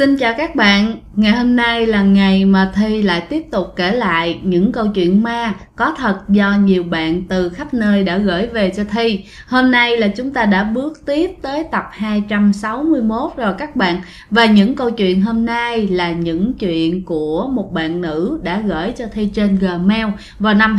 Xin chào các bạn, ngày hôm nay là ngày mà Thi lại tiếp tục kể lại những câu chuyện ma có thật do nhiều bạn từ khắp nơi đã gửi về cho Thi. Hôm nay là chúng ta đã bước tiếp tới tập 261 rồi các bạn. Và những câu chuyện hôm nay là những chuyện của một bạn nữ đã gửi cho Thi trên Gmail vào năm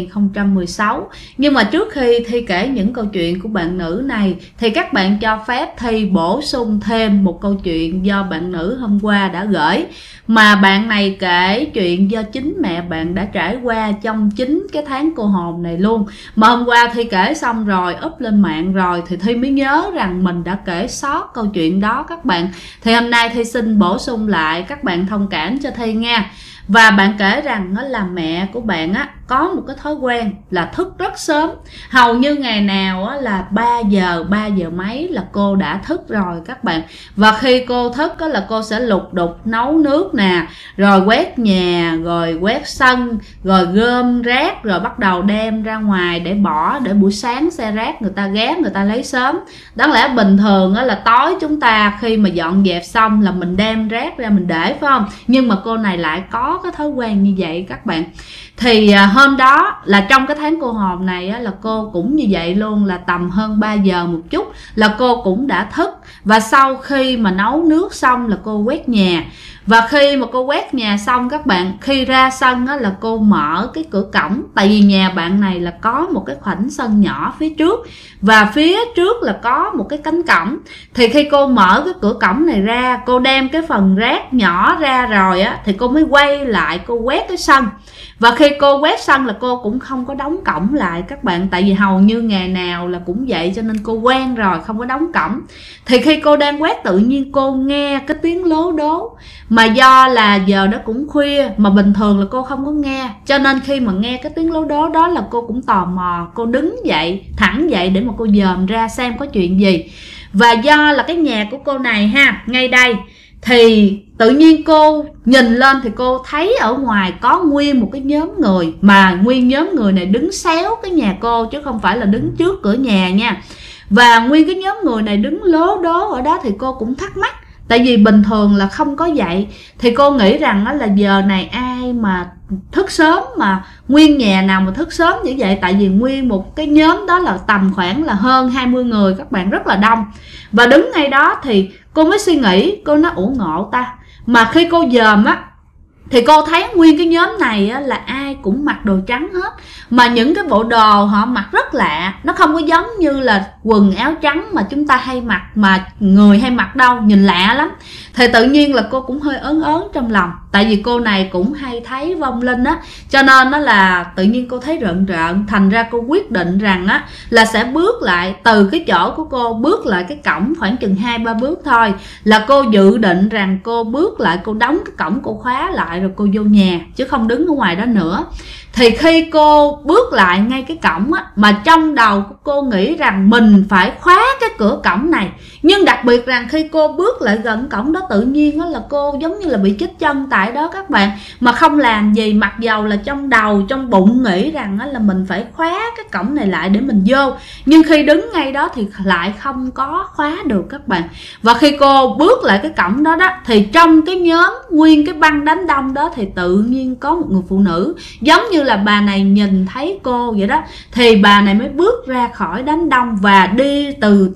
2016. Nhưng mà trước khi Thi kể những câu chuyện của bạn nữ này thì các bạn cho phép Thi bổ sung thêm một câu chuyện do bạn nữ hôm qua đã gửi, mà bạn này kể chuyện do chính mẹ bạn đã trải qua trong chính cái tháng cô hồn này luôn. Mà hôm qua Thi kể xong rồi up lên mạng rồi thì Thi mới nhớ rằng mình đã kể sót câu chuyện đó các bạn. Thì hôm nay Thi xin bổ sung lại, các bạn thông cảm cho Thi nha. Và bạn kể rằng nó là mẹ của bạn á có một cái thói quen là thức rất sớm. Hầu như ngày nào á là 3 giờ mấy là cô đã thức rồi các bạn. Và khi cô thức á là cô sẽ lục đục nấu nước nè, rồi quét nhà, rồi quét sân, rồi gom rác, rồi bắt đầu đem ra ngoài để bỏ, để buổi sáng xe rác người ta ghé người ta lấy sớm. Đáng lẽ bình thường á là tối chúng ta khi mà dọn dẹp xong là mình đem rác ra mình để, phải không? Nhưng mà cô này lại có cái thói quen như vậy các bạn. Thì hôm đó là trong cái tháng cô hồn này á, là cô cũng như vậy luôn, là tầm hơn 3 giờ một chút là cô cũng đã thức. Và sau khi mà nấu nước xong là cô quét nhà. Và khi mà cô quét nhà xong các bạn, khi ra sân á, là cô mở cái cửa cổng. Tại vì nhà bạn này là có một cái khoảnh sân nhỏ phía trước, và phía trước là có một cái cánh cổng. Thì khi cô mở cái cửa cổng này ra, cô đem cái phần rác nhỏ ra rồi á, thì cô mới quay lại cô quét cái sân. Và khi cô quét sân là cô cũng không có đóng cổng lại các bạn. Tại vì hầu như ngày nào là cũng vậy cho nên cô quen rồi, không có đóng cổng. Thì khi cô đang quét tự nhiên cô nghe cái tiếng lố đố. Mà do là giờ đó cũng khuya, mà bình thường là cô không có nghe, cho nên khi mà nghe cái tiếng lố đố đó là cô cũng tò mò. Cô đứng dậy, thẳng dậy để mà cô dòm ra xem có chuyện gì. Và do là cái nhà của cô này ha, ngay đây, thì tự nhiên cô nhìn lên thì cô thấy ở ngoài có nguyên một cái nhóm người. Mà nguyên nhóm người này đứng xéo cái nhà cô chứ không phải là đứng trước cửa nhà nha. Và nguyên cái nhóm người này đứng lố đố ở đó thì cô cũng thắc mắc. Tại vì bình thường là không có vậy. Thì cô nghĩ rằng đó là giờ này ai mà thức sớm, mà nguyên nhà nào mà thức sớm như vậy. Tại vì nguyên một cái nhóm đó là tầm khoảng là hơn 20 người các bạn, rất là đông. Và đứng ngay đó thì cô mới suy nghĩ, cô nói ủa ngộ ta. Mà khi cô dòm á thì cô thấy nguyên cái nhóm này á, là ai cũng mặc đồ trắng hết. Mà những cái bộ đồ họ mặc rất lạ. Nó không có giống như là quần áo trắng mà chúng ta hay mặc, mà người hay mặc đâu, nhìn lạ lắm. Thì tự nhiên là cô cũng hơi ớn trong lòng. Tại vì cô này cũng hay thấy vong linh á, cho nên nó là tự nhiên cô thấy rợn. Thành ra cô quyết định rằng á là sẽ bước lại từ cái chỗ của cô, bước lại cái cổng khoảng chừng 2-3 bước thôi. Là cô dự định rằng cô bước lại, cô đóng cái cổng, cô khóa lại rồi cô vô nhà, chứ không đứng ở ngoài đó nữa. Thì khi cô bước lại ngay cái cổng á, mà trong đầu của cô nghĩ rằng mình phải khóa cái cửa cổng này. Nhưng đặc biệt rằng khi cô bước lại gần cổng đó, tự nhiên á là cô giống như là bị chích chân tại đó các bạn. Mà không làm gì, mặc dầu là trong đầu, trong bụng nghĩ rằng á là mình phải khóa cái cổng này lại để mình vô. Nhưng khi đứng ngay đó thì lại không có khóa được các bạn. Và khi cô bước lại cái cổng đó đó, thì trong cái nhóm nguyên cái băng đám đông đó thì tự nhiên có một người phụ nữ, giống như là bà này nhìn thấy cô vậy đó. Thì bà này mới bước ra khỏi đám đông và đi từ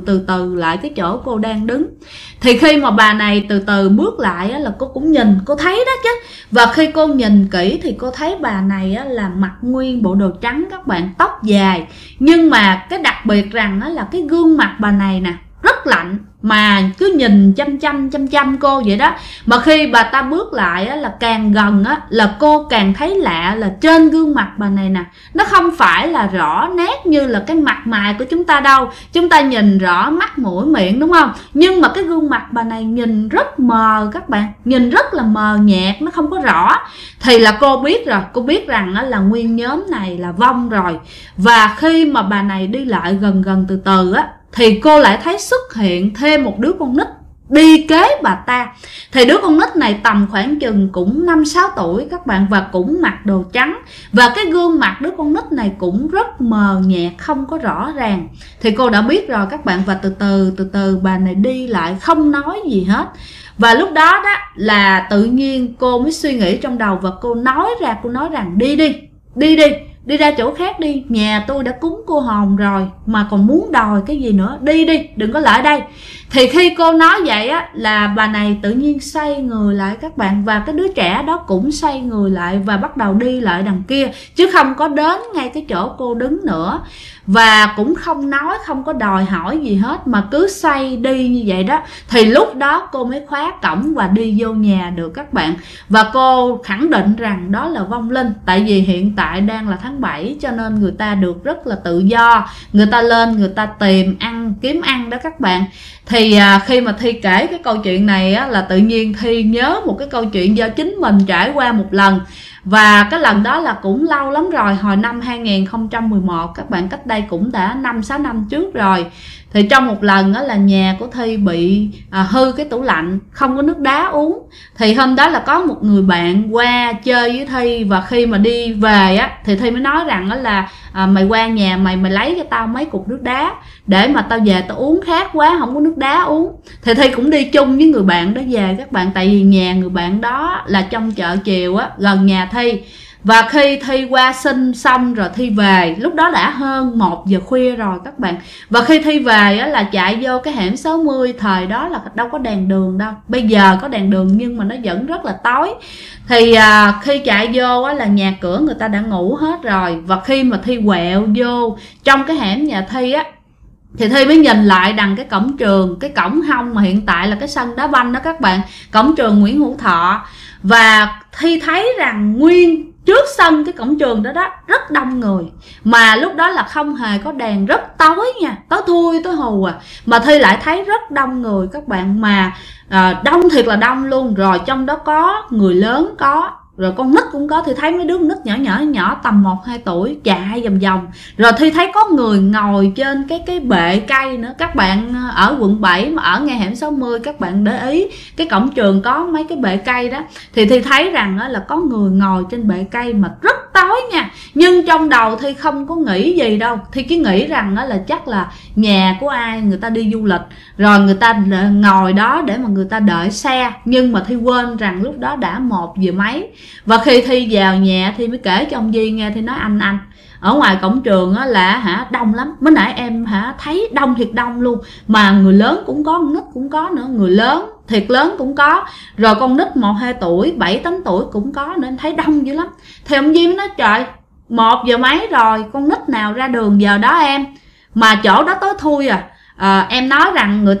từ lại cái chỗ cô đang đứng. Thì khi mà bà này từ từ bước lại á, là cô cũng nhìn, cô thấy đó chứ. Và khi cô nhìn kỹ thì cô thấy bà này á, là mặc nguyên bộ đồ trắng các bạn, tóc dài. Nhưng mà cái đặc biệt rằng á, là cái gương mặt bà này nè rất lạnh, mà cứ nhìn chăm cô vậy đó. Mà khi bà ta bước lại á, là càng gần á, là cô càng thấy lạ là trên gương mặt bà này nè, nó không phải là rõ nét như là cái mặt mày của chúng ta đâu. Chúng ta nhìn rõ mắt mũi miệng đúng không? Nhưng mà cái gương mặt bà này nhìn rất mờ các bạn, nhìn rất là mờ nhạt, nó không có rõ. Thì là cô biết rồi, cô biết rằng á, là nguyên nhóm này là vong rồi. Và khi mà bà này đi lại gần từ từ á, thì cô lại thấy xuất hiện thêm một đứa con nít đi kế bà ta. Thì đứa con nít này tầm khoảng chừng cũng 5-6 tuổi các bạn, và cũng mặc đồ trắng. Và cái gương mặt đứa con nít này cũng rất mờ nhạt, không có rõ ràng. Thì cô đã biết rồi các bạn. Và từ từ bà này đi lại không nói gì hết. Và lúc đó đó là tự nhiên cô mới suy nghĩ trong đầu và cô nói rằng đi ra chỗ khác đi, nhà tôi đã cúng cô hồn rồi mà còn muốn đòi cái gì nữa, đi đừng có lại đây. Thì khi cô nói vậy á là bà này tự nhiên xoay người lại các bạn, và cái đứa trẻ đó cũng xoay người lại và bắt đầu đi lại đằng kia, chứ không có đến ngay cái chỗ cô đứng nữa, và cũng không nói, không có đòi hỏi gì hết mà cứ xoay đi như vậy đó. Thì lúc đó cô mới khóa cổng và đi vô nhà được các bạn. Và cô khẳng định rằng đó là vong linh, tại vì hiện tại đang là tháng 7 cho nên người ta được rất là tự do, người ta lên người ta tìm ăn kiếm ăn đó các bạn. Thì khi mà Thi kể cái câu chuyện này á, là tự nhiên Thi nhớ một cái câu chuyện do chính mình trải qua một lần. Và cái lần đó là cũng lâu lắm rồi, hồi năm 2011 các bạn, cách đây cũng đã 5-6 năm trước rồi. Thì trong một lần đó là nhà của Thi bị hư cái tủ lạnh, không có nước đá uống. Thì hôm đó là có một người bạn qua chơi với Thi, và khi mà đi về á thì Thi mới nói rằng đó là mày qua nhà mày lấy cho tao mấy cục nước đá để mà tao về tao uống, khát quá không có nước đá uống. Thì Thi cũng đi chung với người bạn đó về các bạn, tại vì nhà người bạn đó là trong chợ chiều á, gần nhà Thi. Và khi Thi qua sinh xong rồi Thi về, lúc đó đã hơn 1 giờ khuya rồi các bạn. Và khi Thi về á, là chạy vô cái hẻm 60, thời đó là đâu có đèn đường đâu. Bây giờ có đèn đường nhưng mà nó vẫn rất là tối. Thì khi chạy vô á, là nhà cửa người ta đã ngủ hết rồi. Và khi mà Thi quẹo vô trong cái hẻm nhà Thi á, thì Thi mới nhìn lại đằng cái cổng trường, cái cổng hông mà hiện tại là cái sân đá banh đó các bạn, cổng trường Nguyễn Hữu Thọ. Và Thi thấy rằng nguyên trước sân cái cổng trường đó đó rất đông người, mà lúc đó là không hề có đèn, rất tối nha, tối thui tối hù à, mà Thi lại thấy rất đông người các bạn, mà đông thiệt là đông luôn. Rồi trong đó có người lớn, có rồi con nít cũng có. Thì thấy mấy đứa nít nhỏ tầm 1-2 tuổi chạy vòng vòng. Rồi Thi thấy có người ngồi trên cái bệ cây nữa các bạn, ở quận 7 mà ở ngay hẻm 60 các bạn để ý cái cổng trường có mấy cái bệ cây đó. Thì Thi thấy rằng là có người ngồi trên bệ cây mà rất tối nha. Nhưng trong đầu Thi không có nghĩ gì đâu, Thi cứ nghĩ rằng là chắc là nhà của ai người ta đi du lịch rồi người ta ngồi đó để mà người ta đợi xe. Nhưng mà Thi quên rằng lúc đó đã 1 giờ mấy. Và khi Thi vào nhà Thi mới kể cho ông Duy nghe. Thi nói anh ở ngoài cổng trường á là đông lắm, mới nãy em thấy đông thiệt đông luôn, mà người lớn cũng có, con nít cũng có nữa, người lớn thiệt lớn cũng có, rồi con nít 1-2 tuổi 7-8 tuổi cũng có, nên thấy đông dữ lắm. Thì ông Duy mới nói trời, 1 giờ mấy rồi, con nít nào ra đường giờ đó em, mà chỗ đó tối thui à. Em nói rằng người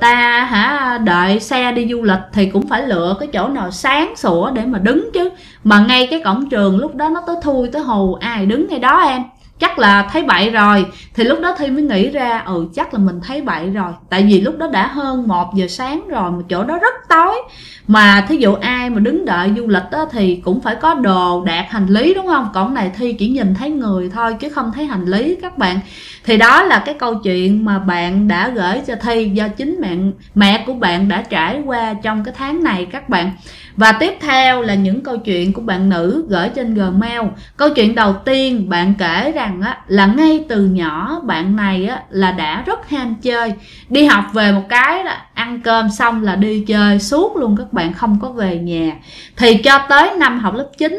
ta đợi xe đi du lịch thì cũng phải lựa cái chỗ nào sáng sủa để mà đứng chứ, mà ngay cái cổng trường lúc đó nó tối thui tối hù, ai đứng ngay đó em, chắc là thấy bậy rồi. Thì lúc đó Thi mới nghĩ ra chắc là mình thấy bậy rồi, tại vì lúc đó đã hơn 1 giờ sáng rồi mà chỗ đó rất tối. Mà thí dụ ai mà đứng đợi du lịch đó thì cũng phải có đồ đạc hành lý đúng không, còn này Thi chỉ nhìn thấy người thôi chứ không thấy hành lý các bạn. Thì đó là cái câu chuyện mà bạn đã gửi cho Thi, do chính mẹ của bạn đã trải qua trong cái tháng này các bạn. Và tiếp theo là những câu chuyện của bạn nữ gửi trên Gmail. Câu chuyện đầu tiên bạn kể rằng là ngay từ nhỏ bạn này là đã rất ham chơi, đi học về một cái là ăn cơm xong là đi chơi suốt luôn các bạn, không có về nhà. Thì cho tới năm học lớp 9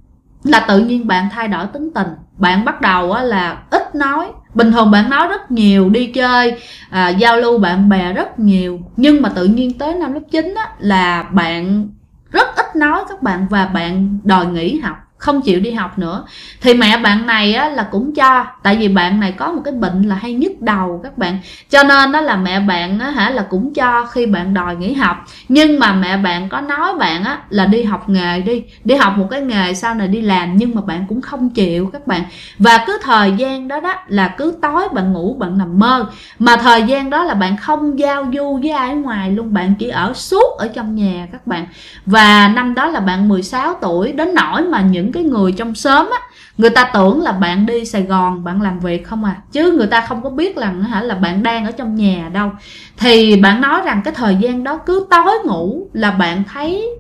là tự nhiên bạn thay đổi tính tình, bạn bắt đầu là ít nói. Bình thường bạn nói rất nhiều, đi chơi, giao lưu bạn bè rất nhiều, nhưng mà tự nhiên tới năm lớp 9 là bạn rất ít nói các bạn, và bạn đòi nghỉ học, không chịu đi học nữa. Thì mẹ bạn này là cũng cho, tại vì bạn này có một cái bệnh là hay nhức đầu các bạn, cho nên đó là mẹ bạn là cũng cho khi bạn đòi nghỉ học. Nhưng mà mẹ bạn có nói bạn là đi học nghề đi học một cái nghề sau này đi làm, nhưng mà bạn cũng không chịu các bạn. Và cứ thời gian đó là cứ tối bạn ngủ bạn nằm mơ, mà thời gian đó là bạn không giao du với ai ở ngoài luôn, bạn chỉ ở suốt ở trong nhà các bạn. Và năm đó là bạn 16 tuổi, đến nỗi mà những cái người trong xóm người ta tưởng là bạn đi Sài Gòn bạn làm việc không à, chứ người ta không có biết là bạn đang ở trong nhà đâu. Thì bạn nói rằng cái thời gian đó cứ tối ngủ là bạn thấy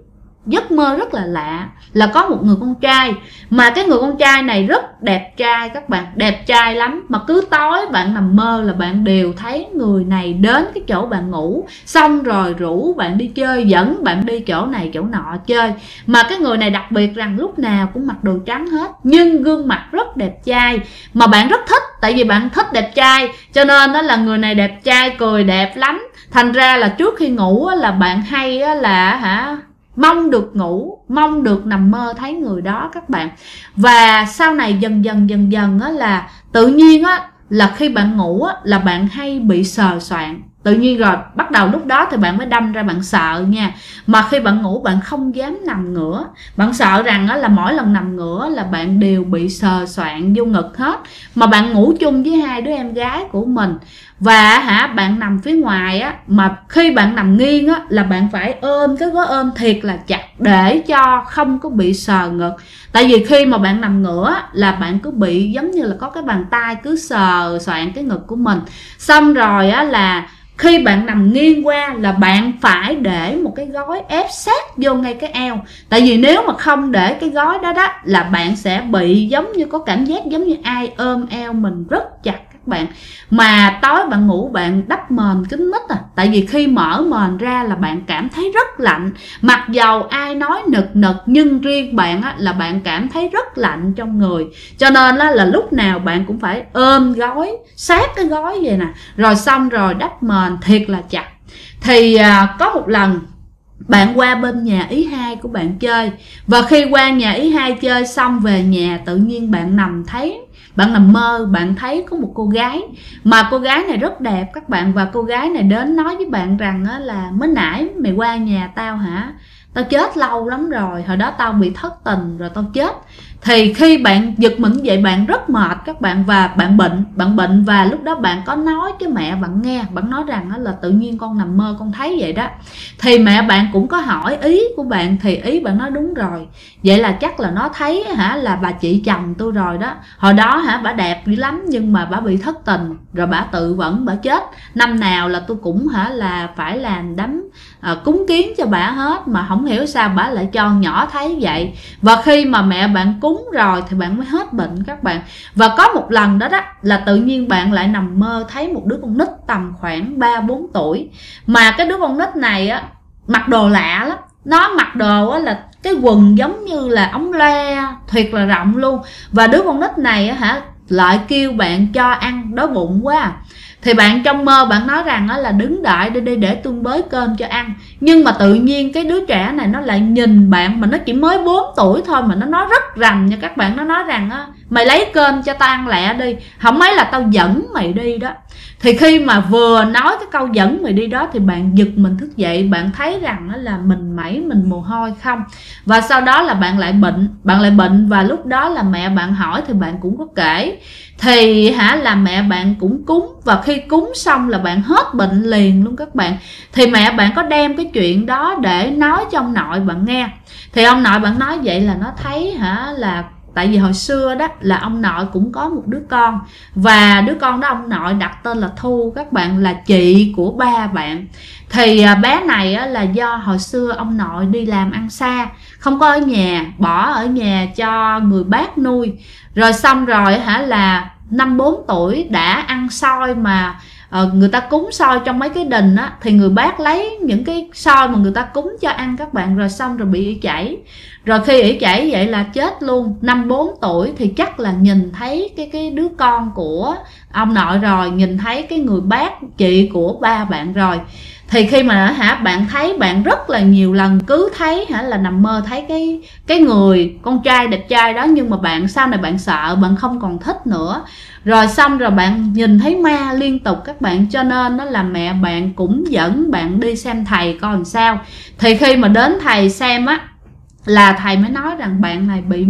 giấc mơ rất là lạ, là có một người con trai, mà cái người con trai này rất đẹp trai các bạn, đẹp trai lắm, mà cứ tối bạn nằm mơ là bạn đều thấy người này đến cái chỗ bạn ngủ, xong rồi rủ bạn đi chơi, dẫn bạn đi chỗ này chỗ nọ chơi. Mà cái người này đặc biệt rằng lúc nào cũng mặc đồ trắng hết, nhưng gương mặt rất đẹp trai, mà bạn rất thích, tại vì bạn thích đẹp trai, cho nên đó là người này đẹp trai, cười đẹp lắm. Thành ra là trước khi ngủ là bạn hay là mong được ngủ, mong được nằm mơ thấy người đó các bạn. Và sau này dần dần là tự nhiên là khi bạn ngủ là bạn hay bị sờ soạng. Tự nhiên rồi bắt đầu lúc đó thì bạn mới đâm ra bạn sợ nha. Mà khi bạn ngủ bạn không dám nằm ngửa, bạn sợ rằng là mỗi lần nằm ngửa là bạn đều bị sờ soạng vô ngực hết. Mà bạn ngủ chung với hai đứa em gái của mình, và bạn nằm phía ngoài mà khi bạn nằm nghiêng là bạn phải ôm cái gối ôm thiệt là chặt để cho không có bị sờ ngực. Tại vì khi mà bạn nằm ngửa là bạn cứ bị giống như là có cái bàn tay cứ sờ soạng cái ngực của mình. Xong rồi là khi bạn nằm nghiêng qua là bạn phải để một cái gối ép sát vô ngay cái eo. Tại vì nếu mà không để cái gối đó là bạn sẽ bị giống như có cảm giác giống như ai ôm eo mình rất chặt các bạn. Mà tối bạn ngủ bạn đắp mền kín mít tại vì khi mở mền ra là bạn cảm thấy rất lạnh. Mặc dầu ai nói nực nực nhưng riêng bạn là bạn cảm thấy rất lạnh trong người. Cho nên là lúc nào bạn cũng phải ôm gối, sát cái gối vậy nè, rồi xong rồi đắp mền thiệt là chặt. Thì có một lần bạn qua bên nhà ý hai của bạn chơi, và khi qua nhà ý hai chơi xong về nhà tự nhiên bạn nằm mơ bạn thấy có một cô gái, mà cô gái này rất đẹp các bạn. Và cô gái này đến nói với bạn rằng là mới nãy mày qua nhà tao hả, tao chết lâu lắm rồi, hồi đó tao bị thất tình rồi tao chết. Thì khi bạn giật mình vậy bạn rất mệt các bạn, và bạn bệnh, và lúc đó bạn có nói với mẹ bạn nghe, bạn nói rằng là tự nhiên con nằm mơ con thấy vậy đó. Thì mẹ bạn cũng có hỏi ý của bạn, thì ý bạn nói đúng rồi, vậy là chắc là nó thấy là bà chị chồng tôi rồi đó. Hồi đó bà đẹp dữ lắm nhưng mà bà bị thất tình rồi bà tự vẫn bà chết. Năm nào là tôi cũng là phải làm đám cúng kiến cho bà hết, mà không hiểu sao bà lại cho nhỏ thấy vậy. Và khi mà mẹ bạn cúng rồi thì bạn mới hết bệnh các bạn. Và có một lần đó là tự nhiên bạn lại nằm mơ thấy một đứa con nít tầm khoảng 3-4 tuổi. Mà cái đứa con nít này mặc đồ lạ lắm. Nó mặc đồ là cái quần giống như là ống loe thiệt là rộng luôn. Và đứa con nít này lại kêu bạn cho ăn, đói bụng quá. Thì bạn trong mơ bạn nói rằng là đứng đợi đi để tôi bới cơm cho ăn. Nhưng mà tự nhiên cái đứa trẻ này nó lại nhìn bạn, mà nó chỉ mới 4 tuổi thôi mà nó nói rất rành nha các bạn. Nó nói rằng mày lấy cơm cho tao ăn lẹ đi, không mấy là tao dẫn mày đi đó. Thì khi mà vừa nói cái câu dẫn mày đi đó thì bạn giật mình thức dậy, bạn thấy rằng là mình mồ hôi không. Và sau đó là bạn lại bệnh, và lúc đó là mẹ bạn hỏi thì bạn cũng có kể. Thì là mẹ bạn cũng cúng, và khi cúng xong là bạn hết bệnh liền luôn các bạn. Thì mẹ bạn có đem cái chuyện đó để nói cho ông nội bạn nghe. Thì ông nội bạn nói vậy là nó thấy là tại vì hồi xưa đó là ông nội cũng có một đứa con, và đứa con đó ông nội đặt tên là Thu các bạn, là chị của ba bạn. Thì bé này là do hồi xưa ông nội đi làm ăn xa, không có ở nhà, bỏ ở nhà cho người bác nuôi. Rồi xong rồi là 5-4 tuổi đã ăn xôi, mà người ta cúng xôi trong mấy cái đình thì người bác lấy những cái xôi mà người ta cúng cho ăn các bạn. Rồi xong rồi bị ỉ chảy, rồi khi ỉ chảy vậy là chết luôn. 5-4 tuổi thì chắc là nhìn thấy cái đứa con của ông nội rồi, nhìn thấy cái người bác chị của ba bạn rồi. Thì khi mà bạn thấy, bạn rất là nhiều lần cứ thấy là nằm mơ thấy cái người con trai đẹp trai đó, nhưng mà bạn sau này bạn sợ, bạn không còn thích nữa. Rồi xong rồi bạn nhìn thấy ma liên tục các bạn, cho nên là mẹ bạn cũng dẫn bạn đi xem thầy coi làm sao. Thì khi mà đến thầy xem là thầy mới nói rằng bạn này bị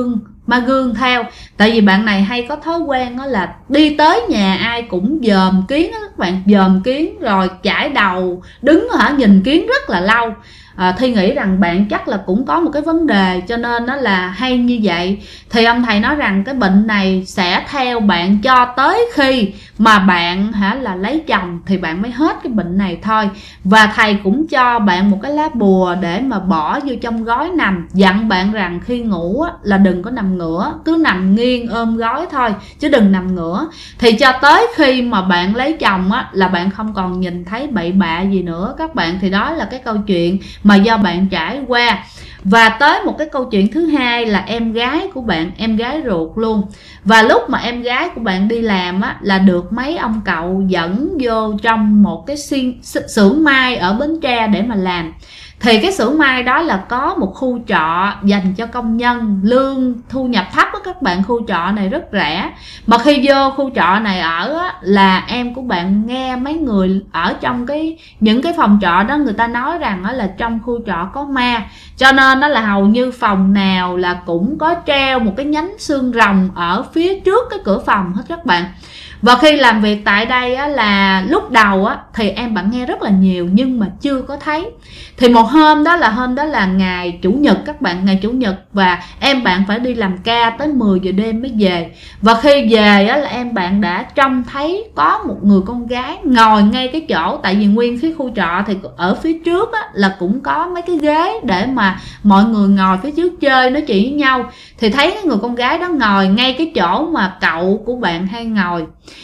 ma gương theo. Tại vì bạn này hay có thói quen là đi tới nhà ai cũng dòm kiến các bạn, dòm kiến rồi chải đầu đứng nhìn kiến rất là lâu. Thi nghĩ rằng bạn chắc là cũng có một cái vấn đề cho nên nó là hay như vậy. Thì ông thầy nói rằng cái bệnh này sẽ theo bạn cho tới khi mà bạn là lấy chồng thì bạn mới hết cái bệnh này thôi. Và thầy cũng cho bạn một cái lá bùa để mà bỏ vô trong gói nằm, dặn bạn rằng khi ngủ là đừng có nằm ngửa, cứ nằm nghiêng ôm gói thôi chứ đừng nằm ngửa. Thì cho tới khi mà bạn lấy chồng là bạn không còn nhìn thấy bậy bạ gì nữa các bạn. Thì đó là cái câu chuyện mà do bạn trải qua. Và tới một cái câu chuyện thứ hai là em gái của bạn, em gái ruột luôn. Và lúc mà em gái của bạn đi làm là được mấy ông cậu dẫn vô trong một cái xưởng may ở Bến Tre để mà làm. Thì cái xưởng may đó là có một khu trọ dành cho công nhân, lương thu nhập thấp á các bạn. Khu trọ này rất rẻ. Mà khi vô khu trọ này ở là em của bạn nghe mấy người ở trong những cái phòng trọ đó, người ta nói rằng là trong khu trọ có ma. Cho nên nó là hầu như phòng nào là cũng có treo một cái nhánh xương rồng ở phía trước cái cửa phòng hết các bạn. Và khi làm việc tại đây là lúc đầu thì em bạn nghe rất là nhiều nhưng mà chưa có thấy. Thì một hôm đó là ngày Chủ nhật các bạn, ngày Chủ nhật, và em bạn phải đi làm ca tới 10 giờ đêm mới về. Và khi về là em bạn đã trông thấy có một người con gái ngồi ngay cái chỗ, tại vì nguyên cái khu trọ thì ở phía trước là cũng có mấy cái ghế để mà mọi người ngồi phía trước chơi nói chuyện với nhau. Thì thấy cái người con gái đó ngồi ngay cái chỗ mà cậu của bạn hay ngồi.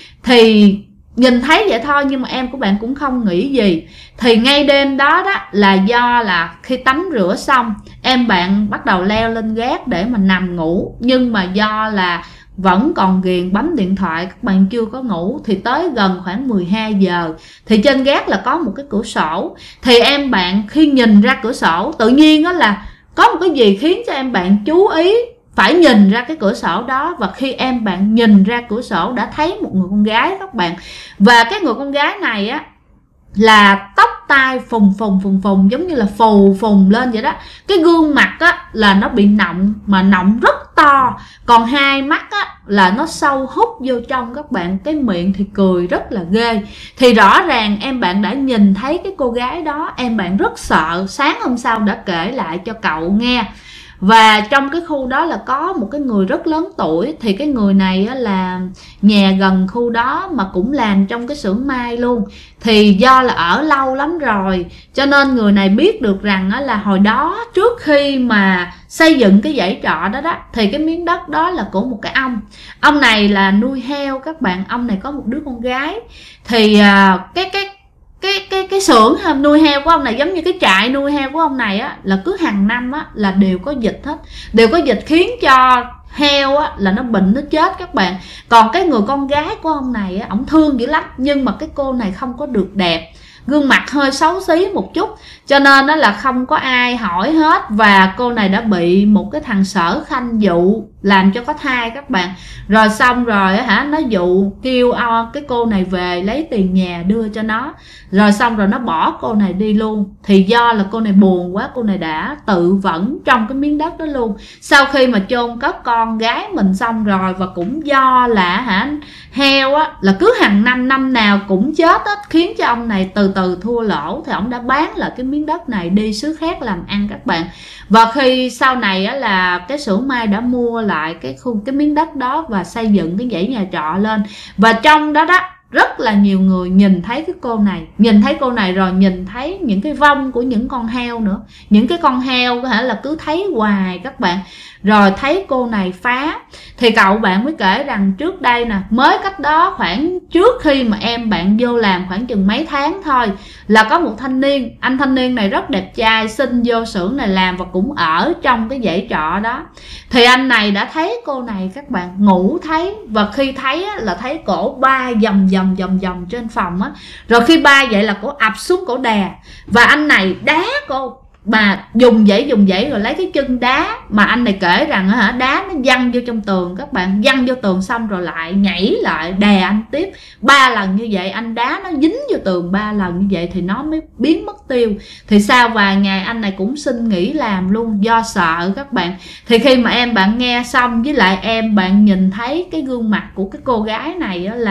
Thì nhìn thấy vậy thôi nhưng mà em của bạn cũng không nghĩ gì. Thì ngay đêm đó là do là khi tắm rửa xong, em bạn bắt đầu leo lên gác để mà nằm ngủ. Nhưng mà do là vẫn còn ghiền bấm điện thoại, các bạn chưa có ngủ. Thì tới gần khoảng 12 giờ thì trên gác là có một cái cửa sổ. Thì em bạn khi nhìn ra cửa sổ, tự nhiên là có một cái gì khiến cho em bạn chú ý phải nhìn ra cái cửa sổ đó. Và khi em bạn nhìn ra cửa sổ đã thấy một người con gái các bạn. Và cái người con gái này là tóc tai phùng giống như là phù phùng lên vậy đó. Cái gương mặt là nó bị nọng, mà nọng rất to. Còn hai mắt là nó sâu hút vô trong các bạn. Cái miệng thì cười rất là ghê. Thì rõ ràng em bạn đã nhìn thấy cái cô gái đó. Em bạn rất sợ, sáng hôm sau đã kể lại cho cậu nghe. Và trong cái khu đó là có một cái người rất lớn tuổi. Thì cái người này là nhà gần khu đó mà cũng làm trong cái xưởng may luôn. Thì do là ở lâu lắm rồi cho nên người này biết được rằng là hồi đó trước khi mà xây dựng cái dãy trọ đó thì cái miếng đất đó là của một cái ông này là nuôi heo các bạn. Ông này có một đứa con gái. Thì cái xưởng nuôi heo của ông này giống như cái trại nuôi heo của ông này là cứ hàng năm là đều có dịch hết, đều có dịch khiến cho heo là nó bệnh, nó chết các bạn. Còn cái người con gái của ông này ổng thương dữ lắm, nhưng mà cái cô này không có được đẹp, gương mặt hơi xấu xí một chút, cho nên là không có ai hỏi hết. Và cô này đã bị một cái thằng sở khanh dụ làm cho có thai các bạn. Rồi xong rồi nó dụ kêu cái cô này về lấy tiền nhà đưa cho nó. Rồi xong rồi nó bỏ cô này đi luôn. Thì do là cô này buồn quá, cô này đã tự vẫn trong cái miếng đất đó luôn. Sau khi mà chôn cất con gái mình xong rồi, và cũng do là heo là cứ hàng năm nào cũng chết khiến cho ông này từ từ thua lỗ. Thì ông đã bán lại cái miếng đất này đi xứ khác làm ăn các bạn. Và khi sau này là cái xưởng may đã mua lại cái miếng đất đó và xây dựng cái dãy nhà trọ lên. Và trong đó rất là nhiều người nhìn thấy cái cô này, nhìn thấy cô này rồi nhìn thấy những cái vong của những con heo nữa. Những cái con heo có thể là cứ thấy hoài các bạn. Rồi thấy cô này phá. Thì cậu bạn mới kể rằng trước đây nè, mới cách đó khoảng trước khi mà em bạn vô làm khoảng chừng mấy tháng thôi, là có một thanh niên. Anh thanh niên này rất đẹp trai, xin vô xưởng này làm và cũng ở trong cái dãy trọ đó. Thì anh này đã thấy cô này các bạn ngủ thấy. Và khi thấy là thấy cổ ba vòng trên phòng Rồi khi ba vậy là cổ ập xuống cổ đè. Và anh này đá cô, mà dùng dãy rồi lấy cái chân đá. Mà anh này kể rằng đá nó văng vô trong tường các bạn, văng vô tường xong rồi lại nhảy lại đè anh tiếp 3 lần như vậy. Anh đá nó dính vô tường 3 lần như vậy thì nó mới biến mất tiêu. Thì sau vài ngày anh này cũng xin nghỉ làm luôn do sợ các bạn. Thì khi mà em bạn nghe xong, với lại em bạn nhìn thấy cái gương mặt của cái cô gái này là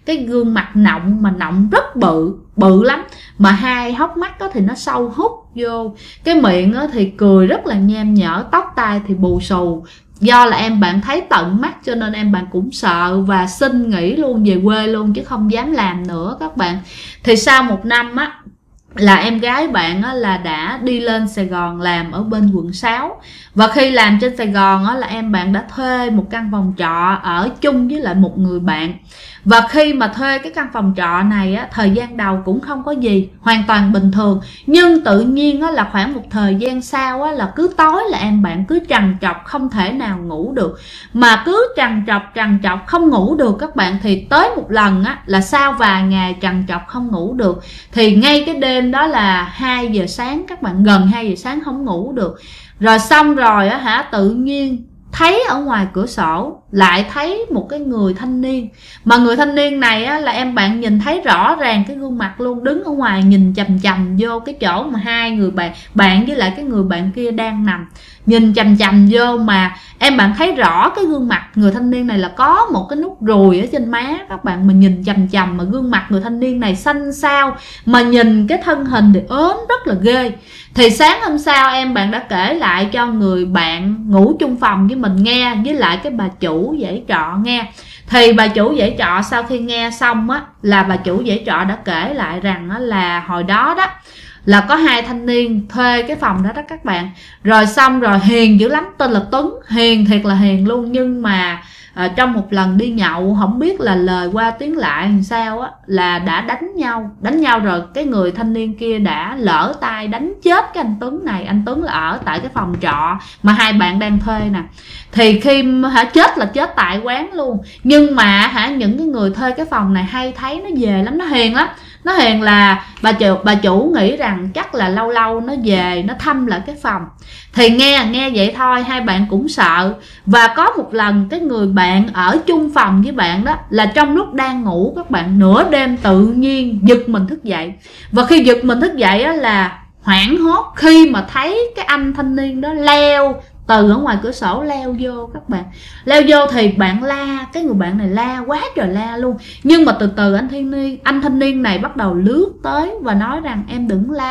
cái gương mặt nọng, mà nọng rất bự lắm, mà hai hốc mắt thì nó sâu hút vô, cái miệng thì cười rất là nham nhở, tóc tai thì bù xù. Do là em bạn thấy tận mắt cho nên em bạn cũng sợ và xin nghỉ luôn, về quê luôn chứ không dám làm nữa các bạn. Thì sau 1 năm á là em gái bạn là đã đi lên Sài Gòn làm ở bên quận 6. Và khi làm trên Sài Gòn là em bạn đã thuê một căn phòng trọ ở chung với lại một người bạn. Và khi mà thuê cái căn phòng trọ này thời gian đầu cũng không có gì, hoàn toàn bình thường. Nhưng tự nhiên là khoảng một thời gian sau là cứ tối là em bạn cứ trằn trọc không thể nào ngủ được. Mà cứ trằn trọc không ngủ được các bạn. Thì tới một lần là sau vài ngày trằn trọc không ngủ được, thì ngay cái đêm đó là 2 giờ sáng các bạn, gần 2 giờ sáng không ngủ được. Rồi xong rồi tự nhiên thấy ở ngoài cửa sổ lại thấy một cái người thanh niên, mà người thanh niên này là em bạn nhìn thấy rõ ràng cái gương mặt luôn, đứng ở ngoài nhìn chằm chằm vô cái chỗ mà hai người bạn với lại cái người bạn kia đang nằm, nhìn chằm chằm vô. Mà em bạn thấy rõ cái gương mặt người thanh niên này là có một cái nút ruồi ở trên má các bạn, mà nhìn chằm chằm, mà gương mặt người thanh niên này xanh xao, mà nhìn cái thân hình thì ốm rất là ghê. Thì sáng hôm sau em bạn đã kể lại cho người bạn ngủ chung phòng với mình nghe, với lại cái bà chủ dãy trọ nghe. Thì bà chủ dãy trọ sau khi nghe xong là bà chủ dãy trọ đã kể lại rằng là hồi đó là có 2 thanh niên thuê cái phòng đó các bạn. Rồi xong rồi hiền dữ lắm, tên là Tuấn, hiền thiệt là hiền luôn. Nhưng mà trong một lần đi nhậu không biết là lời qua tiếng lại làm sao là đã đánh nhau rồi. Cái người thanh niên kia đã lỡ tay đánh chết cái anh Tuấn này. Anh Tuấn là ở tại cái phòng trọ mà hai bạn đang thuê nè. Thì khi chết là chết tại quán luôn. Nhưng mà những cái người thuê cái phòng này hay thấy nó về lắm, nó hiền lắm. Nó hiền là bà chủ nghĩ rằng chắc là lâu lâu nó về nó thăm lại cái phòng. Thì nghe vậy thôi hai bạn cũng sợ. Và có một lần cái người bạn ở chung phòng với bạn đó là trong lúc đang ngủ các bạn, nửa đêm tự nhiên giật mình thức dậy. Và khi giật mình thức dậy là hoảng hốt khi mà thấy cái anh thanh niên đó leo từ ở ngoài cửa sổ leo vô các bạn. Leo vô thì bạn la, cái người bạn này la quá trời la luôn. Nhưng mà từ từ anh thanh niên này bắt đầu lướt tới và nói rằng em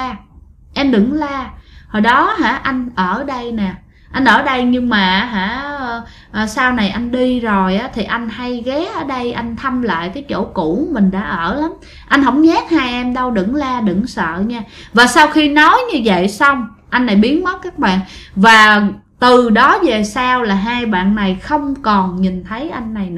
đừng la. Hồi đó anh ở đây nè, anh ở đây nhưng mà sau này anh đi rồi thì anh hay ghé ở đây anh thăm lại cái chỗ cũ mình đã ở lắm. Anh không nhát hai em đâu, đừng la đừng sợ nha. Và sau khi nói như vậy xong anh này biến mất các bạn. Và từ đó về sau là hai bạn này không còn nhìn thấy anh này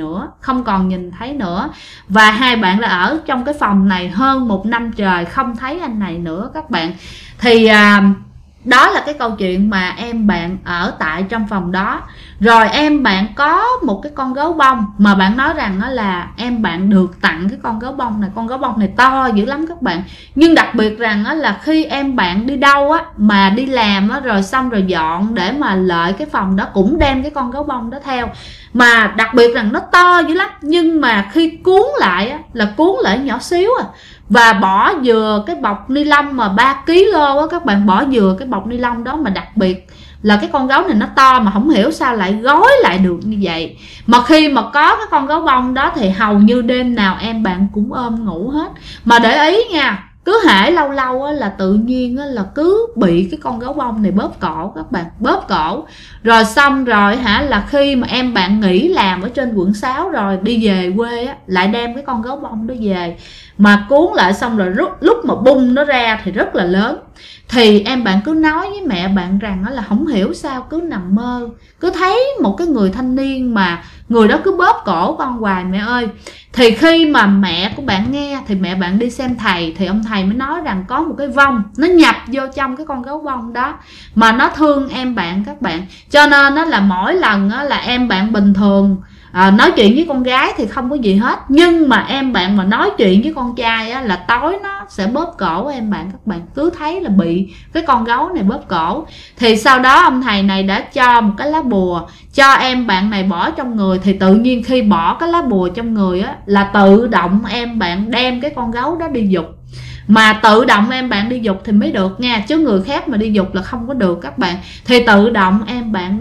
nữa, và hai bạn đã ở trong cái phòng này hơn 1 năm trời không thấy anh này nữa các bạn. Thì đó là cái câu chuyện mà em bạn ở tại trong phòng đó. Rồi em bạn có một cái con gấu bông mà bạn nói rằng là em bạn được tặng cái con gấu bông này. Con gấu bông này to dữ lắm các bạn. Nhưng đặc biệt rằng là khi em bạn đi đâu mà đi làm rồi xong rồi dọn để mà lợi cái phòng đó cũng đem cái con gấu bông đó theo. Mà đặc biệt rằng nó to dữ lắm, nhưng mà khi cuốn lại là cuốn lại nhỏ xíu và bỏ vừa cái bọc ni lông mà 3 kg các bạn, bỏ vừa cái bọc ni lông đó. Mà đặc biệt là cái con gấu này nó to mà không hiểu sao lại gói lại được như vậy. Mà khi mà có cái con gấu bông đó thì hầu như đêm nào em bạn cũng ôm ngủ hết. Mà để ý nha, cứ hễ lâu lâu là tự nhiên là cứ bị cái con gấu bông này bóp cổ các bạn, bóp cổ. Rồi xong rồi là khi mà em bạn nghỉ làm ở trên quận 6 rồi đi về quê lại đem cái con gấu bông đó về mà cuốn lại, xong rồi lúc mà bung nó ra thì rất là lớn. Thì em bạn cứ nói với mẹ bạn rằng là không hiểu sao cứ nằm mơ, cứ thấy một cái người thanh niên mà người đó cứ bóp cổ con hoài mẹ ơi. Thì khi mà mẹ của bạn nghe thì mẹ bạn đi xem thầy, thì ông thầy mới nói rằng có một cái vong nó nhập vô trong cái con gấu bông đó mà nó thương em bạn các bạn. Cho nên là mỗi lần là em bạn bình thường nói chuyện với con gái thì không có gì hết, nhưng mà em bạn mà nói chuyện với con trai là tối nó sẽ bóp cổ em bạn các bạn, cứ thấy là bị cái con gấu này bóp cổ. Thì sau đó ông thầy này đã cho một cái lá bùa cho em bạn này bỏ trong người. Thì tự nhiên khi bỏ cái lá bùa trong người là tự động em bạn đem cái con gấu đó đi dục. Mà tự động em bạn đi dục thì mới được nha, chứ người khác mà đi dục là không có được các bạn. Thì tự động em bạn đem cái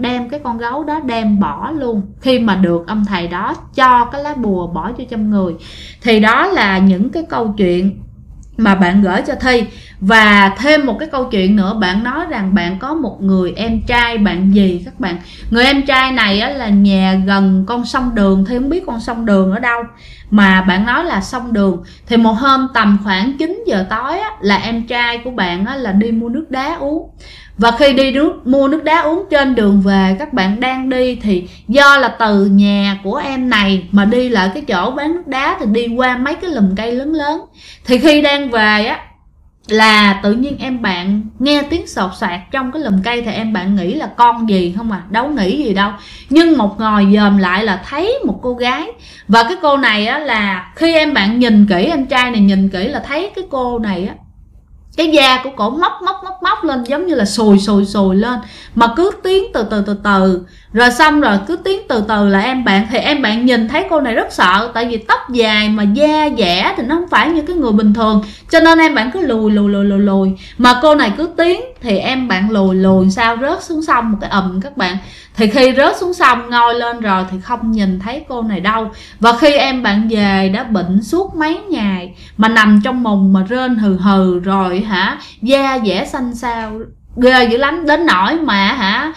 con gấu đó đem bỏ luôn khi mà được ông thầy đó cho cái lá bùa bỏ vô trong người. Thì đó là những cái câu chuyện mà bạn gửi cho Thi. Và thêm một cái câu chuyện nữa, bạn nói rằng bạn có một người em trai bạn gì các bạn. Người em trai này á, là nhà gần con sông Đường. Thi không biết con sông Đường ở đâu, mà bạn nói là sông Đường. Thì một hôm tầm khoảng 9 giờ tối á, là em trai của bạn á, là đi mua nước đá uống. Và khi đi mua nước đá uống trên đường về, các bạn đang đi thì do là từ nhà của em này mà đi lại cái chỗ bán nước đá thì đi qua mấy cái lùm cây lớn lớn. Thì khi đang về á, là tự nhiên em bạn nghe tiếng sột soạt trong cái lùm cây. Thì em bạn nghĩ là con gì không à, đâu nghĩ gì đâu. Nhưng một ngồi dòm lại là thấy một cô gái. Và cái cô này á, là khi em bạn nhìn kỹ, em trai này nhìn kỹ là thấy cái cô này á, cái da của cổ móc lên giống như là sùi lên, mà cứ tiến từ từ. Rồi xong rồi cứ tiến từ từ là em bạn nhìn thấy cô này rất sợ. Tại vì tóc dài mà da dẻ thì nó không phải như cái người bình thường, cho nên em bạn cứ lùi. Mà cô này cứ tiến thì em bạn lùi sao rớt xuống sông một cái các bạn. Thì khi rớt xuống sông ngoi lên rồi thì không nhìn thấy cô này đâu. Và khi em bạn về đã bệnh suốt mấy ngày, mà nằm trong mùng mà rên hừ rồi hả, da dẻ xanh xao ghê dữ lắm. Đến nỗi mà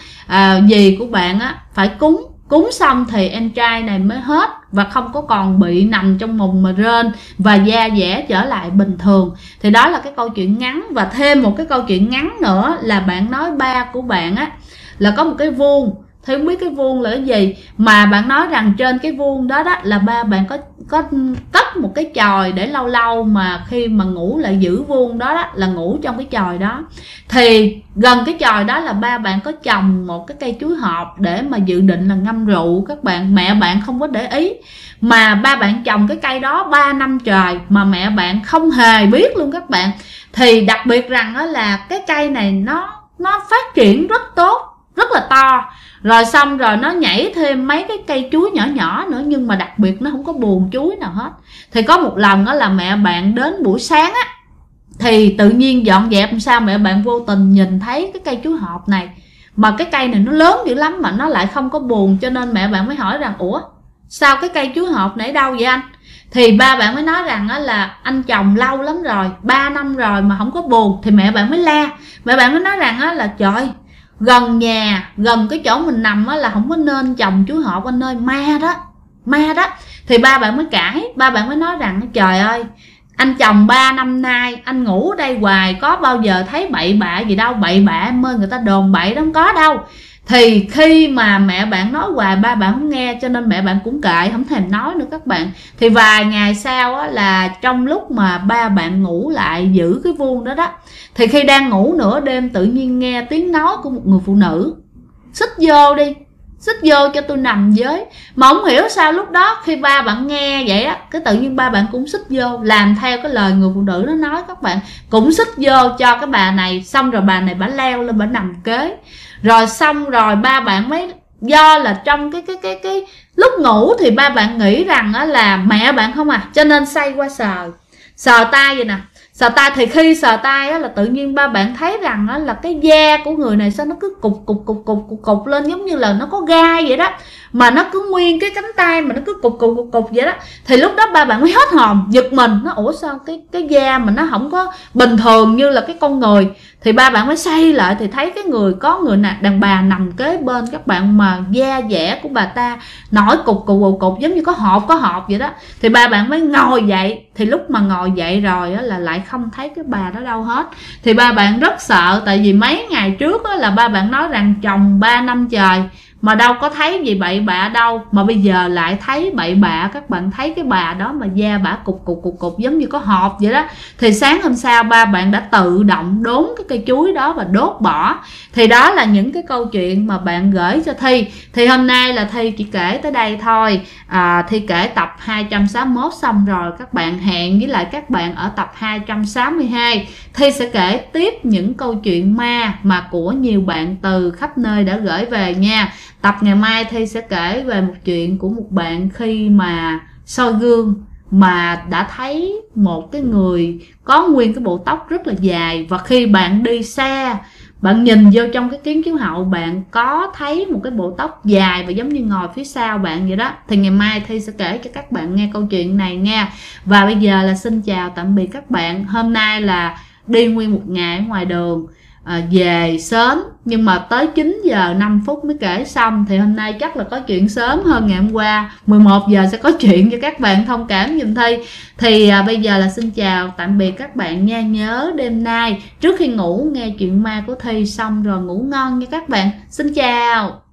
dì của bạn á phải cúng xong thì em trai này mới hết và không có còn bị nằm trong mùng mà rên, và da dẻ trở lại bình thường. Thì đó là cái câu chuyện ngắn. Và thêm một cái câu chuyện ngắn nữa là bạn nói ba của bạn á là có một cái vuông. Thì không biết cái vuông là cái gì, mà bạn nói rằng trên cái vuông đó là ba bạn có cất một cái chòi để lâu lâu mà khi mà ngủ lại giữ vuông đó là ngủ trong cái chòi đó. Thì gần cái chòi đó là ba bạn có trồng một cái cây chuối họp để mà dự định là ngâm rượu các bạn. Mẹ bạn không có để ý, mà ba bạn trồng cái cây đó 3 năm trời mà mẹ bạn không hề biết luôn các bạn. Thì đặc biệt rằng đó là cái cây này nó phát triển rất tốt, rất là to. Rồi xong rồi nó nhảy thêm mấy cái cây chuối nhỏ nữa, nhưng mà đặc biệt nó không có buồn chuối nào hết. Thì có một lần đó là mẹ bạn đến buổi sáng á, thì tự nhiên dọn dẹp làm sao mẹ bạn vô tình nhìn thấy cái cây chuối hộp này, mà cái cây này nó lớn dữ lắm mà nó lại không có buồn. Cho nên mẹ bạn mới hỏi rằng ủa sao cái cây chuối hộp này ở đâu vậy anh? Thì ba bạn mới nói rằng là anh trồng lâu lắm rồi, 3 năm rồi mà không có buồn. Thì mẹ bạn mới la, mẹ bạn mới nói rằng là trời, gần nhà, gần cái chỗ mình nằm á là không có nên trồng chuối hộp anh ơi, ma đó. Thì ba bạn mới cãi, ba bạn mới nói rằng trời ơi, anh trồng 3 năm nay, anh ngủ ở đây hoài, có bao giờ thấy bậy bạ gì đâu. Bậy bạ em ơi, người ta đồn bậy đó, không có đâu. Thì khi mà mẹ bạn nói hoài ba bạn không nghe, cho nên mẹ bạn cũng kệ, không thèm nói nữa các bạn. Thì vài ngày sau á, là trong lúc mà ba bạn ngủ lại giữ cái vuông đó đó, thì khi đang ngủ nửa đêm tự nhiên nghe tiếng nói của một người phụ nữ: xích vô đi, xích vô cho tôi nằm với. Mà không hiểu sao lúc đó khi ba bạn nghe vậy á, cái tự nhiên ba bạn cũng xích vô, làm theo cái lời người phụ nữ nó nói các bạn, cũng xích vô cho cái bà này. Xong rồi bà này bả leo lên bả nằm kế. Rồi xong rồi ba bạn mới, do là trong cái lúc ngủ thì ba bạn nghĩ rằng á là mẹ bạn không à, cho nên xoay qua sờ tay vậy nè. Sờ tay thì khi sờ tay á là tự nhiên ba bạn thấy rằng á là cái da của người này sao nó cứ cục lên, giống như là nó có gai vậy đó, mà nó cứ nguyên cái cánh tay mà nó cứ cục vậy đó. Thì lúc đó ba bạn mới hết hồn, giật mình, nó ủa sao cái da mà nó không có bình thường như là cái con người. Thì ba bạn mới xoay lại thì thấy cái người, có người đàn bà nằm kế bên các bạn, mà da dẻ của bà ta nổi cục giống như có hộp vậy đó. Thì ba bạn mới ngồi dậy. Thì lúc mà ngồi dậy rồi á, là lại không thấy cái bà đó đâu hết. Thì ba bạn rất sợ, tại vì mấy ngày trước á, là ba bạn nói rằng trồng 3 năm trời mà đâu có thấy gì bậy bạ đâu, mà bây giờ lại thấy bậy bạ. Các bạn thấy cái bà đó mà da bả cục giống như có hộp vậy đó. Thì sáng hôm sau ba bạn đã tự động đốn cái cây chuối đó và đốt bỏ. Thì đó là những cái câu chuyện mà bạn gửi cho Thi. Thì hôm nay là Thi chỉ kể tới đây thôi. Thi kể tập 261 xong rồi, các bạn hẹn với lại các bạn ở tập 262. Thi sẽ kể tiếp những câu chuyện ma mà của nhiều bạn từ khắp nơi đã gửi về nha. Tập ngày mai Thi sẽ kể về một chuyện của một bạn khi mà soi gương mà đã thấy một cái người có nguyên cái bộ tóc rất là dài. Và khi bạn đi xa Bạn nhìn vô trong cái kính chiếu hậu, bạn có thấy một cái bộ tóc dài và giống như ngồi phía sau bạn vậy đó. Thì ngày mai Thi sẽ kể cho các bạn nghe câu chuyện này nha. Và bây giờ là xin chào tạm biệt các bạn. Hôm nay là đi nguyên một ngày ở ngoài đường, về sớm nhưng mà tới 9 giờ 5 phút mới kể xong. Thì hôm nay chắc là có chuyện sớm hơn ngày hôm qua, 11 giờ sẽ có chuyện cho các bạn thông cảm giùm Thi. Thì bây giờ là xin chào tạm biệt các bạn nha. Nhớ đêm nay trước khi ngủ nghe chuyện ma của Thi xong rồi ngủ ngon nha các bạn. Xin chào.